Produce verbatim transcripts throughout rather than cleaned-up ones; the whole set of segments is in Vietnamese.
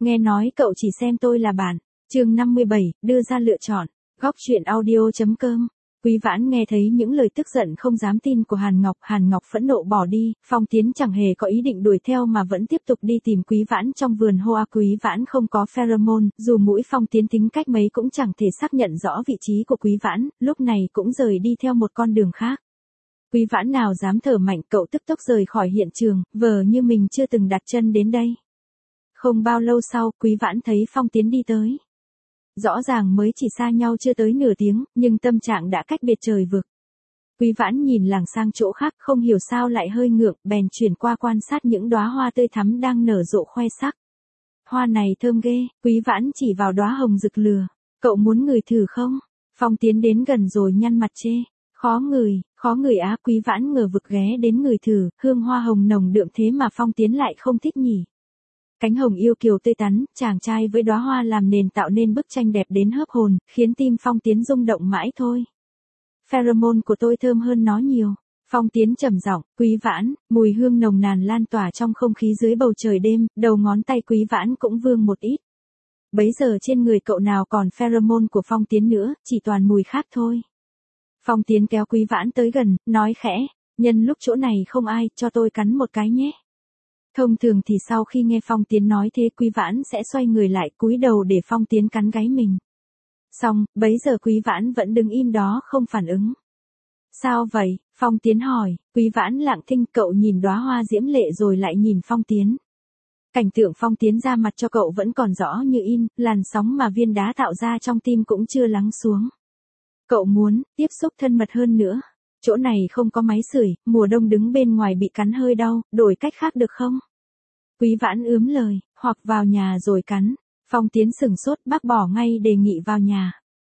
nghe nói cậu chỉ xem tôi là bạn. Chương năm mươi bảy, đưa ra lựa chọn. Góc truyện audio chấm com. Quý Vãn nghe thấy những lời tức giận không dám tin của Hàn Ngọc, Hàn Ngọc phẫn nộ bỏ đi, Phong Tiến chẳng hề có ý định đuổi theo mà vẫn tiếp tục đi tìm Quý Vãn trong vườn hoa. Quý Vãn không có pheromone, dù mũi Phong Tiến tính cách mấy cũng chẳng thể xác nhận rõ vị trí của Quý Vãn, lúc này cũng rời đi theo một con đường khác. Quý Vãn nào dám thở mạnh, cậu tức tốc rời khỏi hiện trường, vờ như mình chưa từng đặt chân đến đây. Không bao lâu sau, Quý Vãn thấy Phong Tiến đi tới. Rõ ràng mới chỉ xa nhau chưa tới nửa tiếng, nhưng tâm trạng đã cách biệt trời vực. Quý Vãn nhìn làng sang chỗ khác, không hiểu sao lại hơi ngượng, bèn chuyển qua quan sát những đóa hoa tươi thắm đang nở rộ khoe sắc. Hoa này thơm ghê, Quý Vãn chỉ vào đóa hồng rực lửa. Cậu muốn ngửi thử không? Phong Tiến đến gần rồi nhăn mặt chê. Khó ngửi, khó ngửi á. Quý Vãn ngờ vực ghé đến ngửi thử, hương hoa hồng nồng đượm thế mà Phong Tiến lại không thích nhỉ. Cánh hồng yêu kiều tươi tắn, chàng trai với đóa hoa làm nền tạo nên bức tranh đẹp đến hớp hồn, khiến tim Phong Tiến rung động mãi thôi. Pheromone của tôi thơm hơn nó nhiều. Phong Tiến trầm giọng. Quý Vãn, mùi hương nồng nàn lan tỏa trong không khí dưới bầu trời đêm, đầu ngón tay Quý Vãn cũng vương một ít. Bấy giờ trên người cậu nào còn pheromone của Phong Tiến nữa, chỉ toàn mùi khác thôi. Phong Tiến kéo Quý Vãn tới gần, nói khẽ, nhân lúc chỗ này không ai, cho tôi cắn một cái nhé. Thông thường thì sau khi nghe Phong Tiến nói thế, Quý Vãn sẽ xoay người lại cúi đầu để Phong Tiến cắn gáy mình. Xong, bấy giờ Quý Vãn vẫn đứng im đó không phản ứng. Sao vậy? Phong Tiến hỏi. Quý Vãn lặng thinh, cậu nhìn đóa hoa diễm lệ rồi lại nhìn Phong Tiến. Cảnh tượng Phong Tiến ra mặt cho cậu vẫn còn rõ như in, làn sóng mà viên đá tạo ra trong tim cũng chưa lắng xuống. Cậu muốn tiếp xúc thân mật hơn nữa. Chỗ này không có máy sưởi, mùa đông đứng bên ngoài bị cắn hơi đau, đổi cách khác được không? Quý Vãn ướm lời, hoặc vào nhà rồi cắn. Phong Tiến sửng sốt, bác bỏ ngay đề nghị vào nhà.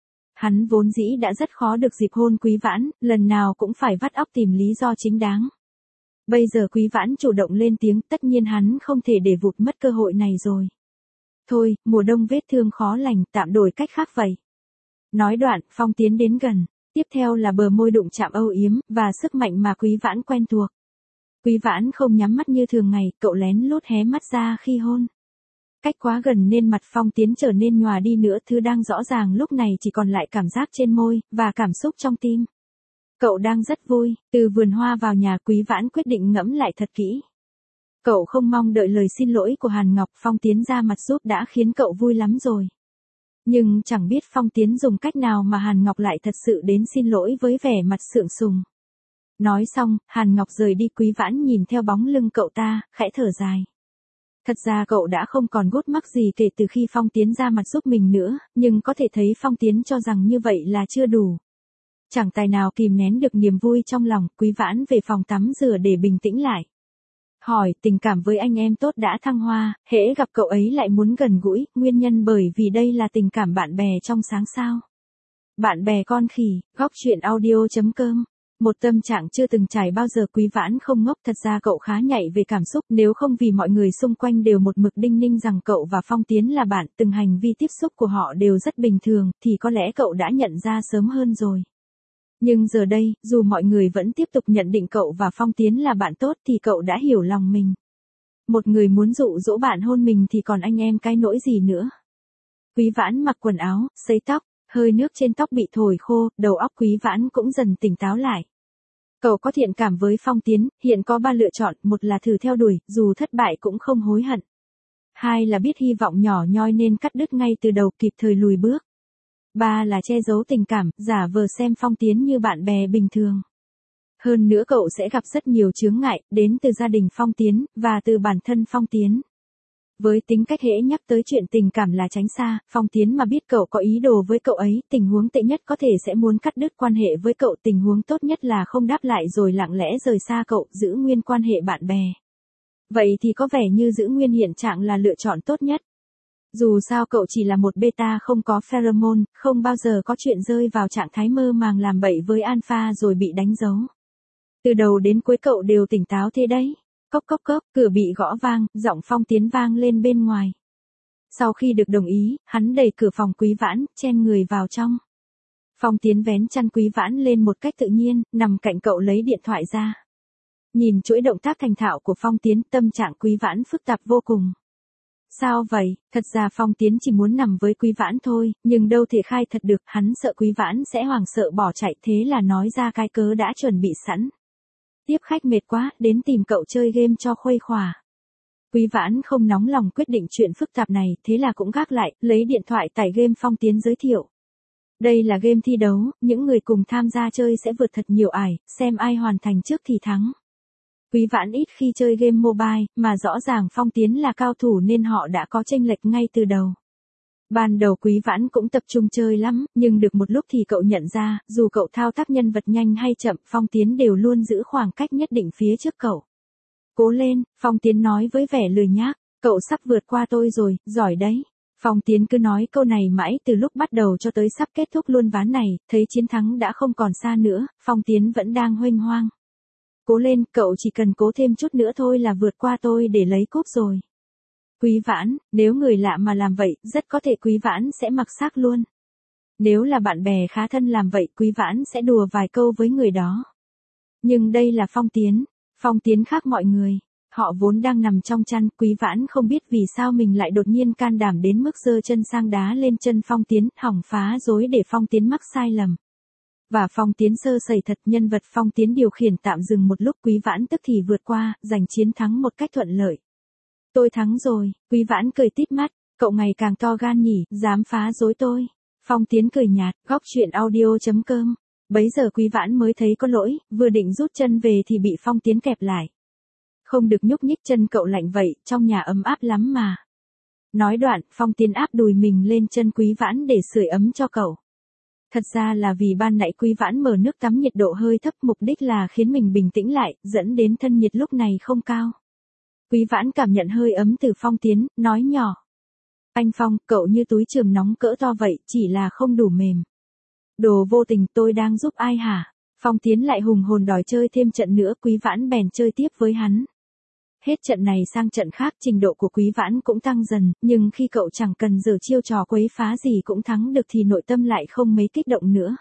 Hắn vốn dĩ đã rất khó được dịp hôn Quý Vãn, lần nào cũng phải vắt óc tìm lý do chính đáng. Bây giờ Quý Vãn chủ động lên tiếng, tất nhiên hắn không thể để vụt mất cơ hội này rồi. Thôi, mùa đông vết thương khó lành, tạm đổi cách khác vậy. Nói đoạn, Phong Tiến đến gần. Tiếp theo là bờ môi đụng chạm âu yếm, và sức mạnh mà Quý Vãn quen thuộc. Quý Vãn không nhắm mắt như thường ngày, cậu lén lút hé mắt ra khi hôn. Cách quá gần nên mặt Phong Tiến trở nên nhòa đi nữa, thứ đang rõ ràng lúc này chỉ còn lại cảm giác trên môi, và cảm xúc trong tim. Cậu đang rất vui, từ vườn hoa vào nhà Quý Vãn quyết định ngẫm lại thật kỹ. Cậu không mong đợi lời xin lỗi của Hàn Ngọc, Phong Tiến ra mặt giúp đã khiến cậu vui lắm rồi. Nhưng chẳng biết Phong Tiến dùng cách nào mà Hàn Ngọc lại thật sự đến xin lỗi với vẻ mặt sượng sùng. Nói xong, Hàn Ngọc rời đi. Quý Vãn nhìn theo bóng lưng cậu ta, khẽ thở dài. Thật ra cậu đã không còn gút mắc gì kể từ khi Phong Tiến ra mặt giúp mình nữa, nhưng có thể thấy Phong Tiến cho rằng như vậy là chưa đủ. Chẳng tài nào kìm nén được niềm vui trong lòng, Quý Vãn về phòng tắm rửa để bình tĩnh lại. Hỏi, tình cảm với anh em tốt đã thăng hoa, hễ gặp cậu ấy lại muốn gần gũi, nguyên nhân bởi vì đây là tình cảm bạn bè trong sáng sao. Bạn bè con khỉ, góc truyện audio chấm com. Một tâm trạng chưa từng trải bao giờ. Quý Vãn không ngốc, thật ra cậu khá nhạy về cảm xúc, nếu không vì mọi người xung quanh đều một mực đinh ninh rằng cậu và Phong Tiến là bạn, từng hành vi tiếp xúc của họ đều rất bình thường, thì có lẽ cậu đã nhận ra sớm hơn rồi. Nhưng giờ đây, dù mọi người vẫn tiếp tục nhận định cậu và Phong Tiến là bạn tốt thì cậu đã hiểu lòng mình. Một người muốn dụ dỗ bạn hôn mình thì còn anh em cái nỗi gì nữa. Quý Vãn mặc quần áo, sấy tóc, hơi nước trên tóc bị thổi khô, đầu óc Quý Vãn cũng dần tỉnh táo lại. Cậu có thiện cảm với Phong Tiến, hiện có ba lựa chọn, một là thử theo đuổi, dù thất bại cũng không hối hận. Hai là biết hy vọng nhỏ nhoi nên cắt đứt ngay từ đầu, kịp thời lùi bước. Ba là che giấu tình cảm, giả vờ xem Phong Tiến như bạn bè bình thường. Hơn nữa cậu sẽ gặp rất nhiều chướng ngại, đến từ gia đình Phong Tiến, và từ bản thân Phong Tiến. Với tính cách hễ nhắc tới chuyện tình cảm là tránh xa, Phong Tiến mà biết cậu có ý đồ với cậu ấy, tình huống tệ nhất có thể sẽ muốn cắt đứt quan hệ với cậu, tình huống tốt nhất là không đáp lại rồi lặng lẽ rời xa cậu, giữ nguyên quan hệ bạn bè. Vậy thì có vẻ như giữ nguyên hiện trạng là lựa chọn tốt nhất. Dù sao cậu chỉ là một beta không có pheromone, không bao giờ có chuyện rơi vào trạng thái mơ màng làm bậy với alpha rồi bị đánh dấu. Từ đầu đến cuối cậu đều tỉnh táo thế đấy. Cốc cốc cốc, cửa bị gõ vang, giọng Phong Tiến vang lên bên ngoài. Sau khi được đồng ý, hắn đẩy cửa phòng Quý Vãn, chen người vào trong. Phong Tiến vén chăn Quý Vãn lên một cách tự nhiên, nằm cạnh cậu lấy điện thoại ra. Nhìn chuỗi động tác thành thạo của Phong Tiến, tâm trạng Quý Vãn phức tạp vô cùng. Sao vậy, thật ra Phong Tiến chỉ muốn nằm với Quý Vãn thôi, nhưng đâu thể khai thật được, hắn sợ Quý Vãn sẽ hoảng sợ bỏ chạy, thế là nói ra cái cớ đã chuẩn bị sẵn. Tiếp khách mệt quá, đến tìm cậu chơi game cho khuây khỏa. Quý Vãn không nóng lòng quyết định chuyện phức tạp này, thế là cũng gác lại, lấy điện thoại tải game Phong Tiến giới thiệu. Đây là game thi đấu, những người cùng tham gia chơi sẽ vượt thật nhiều ải, xem ai hoàn thành trước thì thắng. Quý Vãn ít khi chơi game mobile, mà rõ ràng Phong Tiến là cao thủ nên họ đã có chênh lệch ngay từ đầu. Ban đầu Quý Vãn cũng tập trung chơi lắm, nhưng được một lúc thì cậu nhận ra, dù cậu thao tác nhân vật nhanh hay chậm, Phong Tiến đều luôn giữ khoảng cách nhất định phía trước cậu. Cố lên, Phong Tiến nói với vẻ lười nhác, cậu sắp vượt qua tôi rồi, giỏi đấy. Phong Tiến cứ nói câu này mãi từ lúc bắt đầu cho tới sắp kết thúc luôn ván này, thấy chiến thắng đã không còn xa nữa, Phong Tiến vẫn đang huênh hoang. Cố lên, cậu chỉ cần cố thêm chút nữa thôi là vượt qua tôi để lấy cúp rồi. Quý Vãn, nếu người lạ mà làm vậy, rất có thể Quý Vãn sẽ mặc xác luôn. Nếu là bạn bè khá thân làm vậy, Quý Vãn sẽ đùa vài câu với người đó. Nhưng đây là Phong Tiến, Phong Tiến khác mọi người. Họ vốn đang nằm trong chăn, Quý Vãn không biết vì sao mình lại đột nhiên can đảm đến mức giơ chân sang đá lên chân Phong Tiến, hỏng phá rối để Phong Tiến mắc sai lầm. Và Phong Tiến sơ sẩy thật, nhân vật Phong Tiến điều khiển tạm dừng một lúc, Quý Vãn tức thì vượt qua, giành chiến thắng một cách thuận lợi. Tôi thắng rồi, Quý Vãn cười tít mắt, cậu ngày càng to gan nhỉ, dám phá rối tôi. Phong Tiến cười nhạt, góc truyện audio chấm com. Bấy giờ Quý Vãn mới thấy có lỗi, vừa định rút chân về thì bị Phong Tiến kẹp lại. Không được nhúc nhích, chân cậu lạnh vậy, trong nhà ấm áp lắm mà. Nói đoạn, Phong Tiến áp đùi mình lên chân Quý Vãn để sưởi ấm cho cậu. Thật ra là vì ban nãy Quý Vãn mở nước tắm nhiệt độ hơi thấp, mục đích là khiến mình bình tĩnh lại, dẫn đến thân nhiệt lúc này không cao. Quý Vãn cảm nhận hơi ấm từ Phong Tiến, nói nhỏ. Anh Phong, cậu như túi chườm nóng cỡ to vậy, chỉ là không đủ mềm. Đồ vô tình, tôi đang giúp ai hả? Phong Tiến lại hùng hồn đòi chơi thêm trận nữa, Quý Vãn bèn chơi tiếp với hắn. Hết trận này sang trận khác, trình độ của Quý Vãn cũng tăng dần, nhưng khi cậu chẳng cần giở chiêu trò quấy phá gì cũng thắng được thì nội tâm lại không mấy kích động nữa.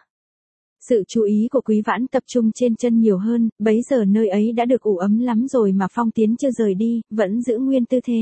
Sự chú ý của Quý Vãn tập trung trên chân nhiều hơn, bấy giờ nơi ấy đã được ủ ấm lắm rồi mà Phong Tiến chưa rời đi, vẫn giữ nguyên tư thế.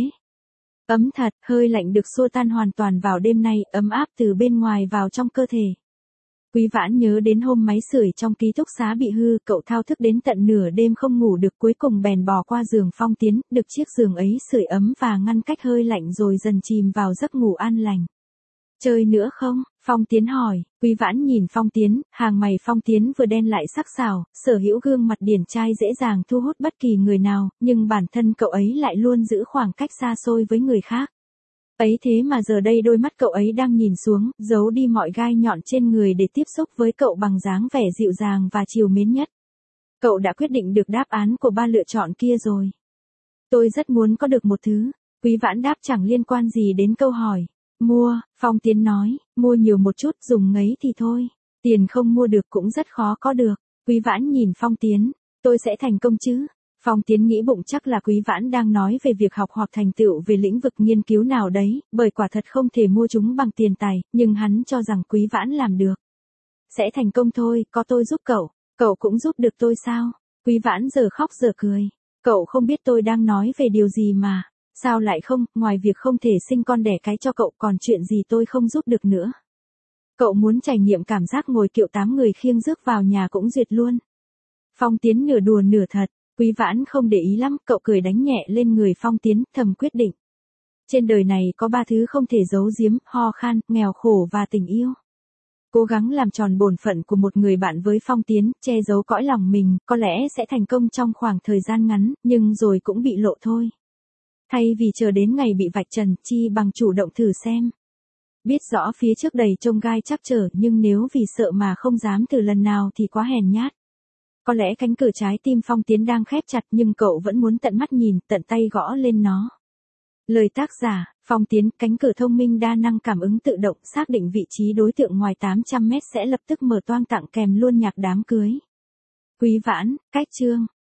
Ấm thật, hơi lạnh được xua tan hoàn toàn vào đêm nay, ấm áp từ bên ngoài vào trong cơ thể. Quý Vãn nhớ đến hôm máy sưởi trong ký túc xá bị hư, cậu thao thức đến tận nửa đêm không ngủ được, cuối cùng bèn bò qua giường Phong Tiến, được chiếc giường ấy sưởi ấm và ngăn cách hơi lạnh rồi dần chìm vào giấc ngủ an lành. Chơi nữa không? Phong Tiến hỏi. Quý Vãn nhìn Phong Tiến, hàng mày Phong Tiến vừa đen lại sắc sảo, sở hữu gương mặt điển trai dễ dàng thu hút bất kỳ người nào, nhưng bản thân cậu ấy lại luôn giữ khoảng cách xa xôi với người khác. Ấy thế mà giờ đây đôi mắt cậu ấy đang nhìn xuống, giấu đi mọi gai nhọn trên người để tiếp xúc với cậu bằng dáng vẻ dịu dàng và trìu mến nhất. Cậu đã quyết định được đáp án của ba lựa chọn kia rồi. Tôi rất muốn có được một thứ. Quý Vãn đáp chẳng liên quan gì đến câu hỏi. Mua, Phong Tiến nói, mua nhiều một chút, dùng ngấy thì thôi. Tiền không mua được cũng rất khó có được. Quý Vãn nhìn Phong Tiến, tôi sẽ thành công chứ? Phong Tiến nghĩ bụng chắc là Quý Vãn đang nói về việc học hoặc thành tựu về lĩnh vực nghiên cứu nào đấy, bởi quả thật không thể mua chúng bằng tiền tài, nhưng hắn cho rằng Quý Vãn làm được. Sẽ thành công thôi, có tôi giúp cậu, cậu cũng giúp được tôi sao? Quý Vãn giờ khóc giờ cười, cậu không biết tôi đang nói về điều gì mà, sao lại không, ngoài việc không thể sinh con đẻ cái cho cậu còn chuyện gì tôi không giúp được nữa. Cậu muốn trải nghiệm cảm giác ngồi kiệu tám người khiêng rước vào nhà cũng duyệt luôn. Phong Tiến nửa đùa nửa thật. Quý Vãn không để ý lắm, cậu cười đánh nhẹ lên người Phong Tiến, thầm quyết định. Trên đời này có ba thứ không thể giấu giếm, ho khan, nghèo khổ và tình yêu. Cố gắng làm tròn bổn phận của một người bạn với Phong Tiến, che giấu cõi lòng mình, có lẽ sẽ thành công trong khoảng thời gian ngắn, nhưng rồi cũng bị lộ thôi. Thay vì chờ đến ngày bị vạch trần, chi bằng chủ động thử xem. Biết rõ phía trước đầy chông gai trắc trở, nhưng nếu vì sợ mà không dám thử lần nào thì quá hèn nhát. Có lẽ cánh cửa trái tim Phong Tiến đang khép chặt nhưng cậu vẫn muốn tận mắt nhìn, tận tay gõ lên nó. Lời tác giả, Phong Tiến, cánh cửa thông minh đa năng cảm ứng tự động, xác định vị trí đối tượng ngoài tám trăm mét sẽ lập tức mở toang tặng kèm luôn nhạc đám cưới. Quý Vãn, cách chương.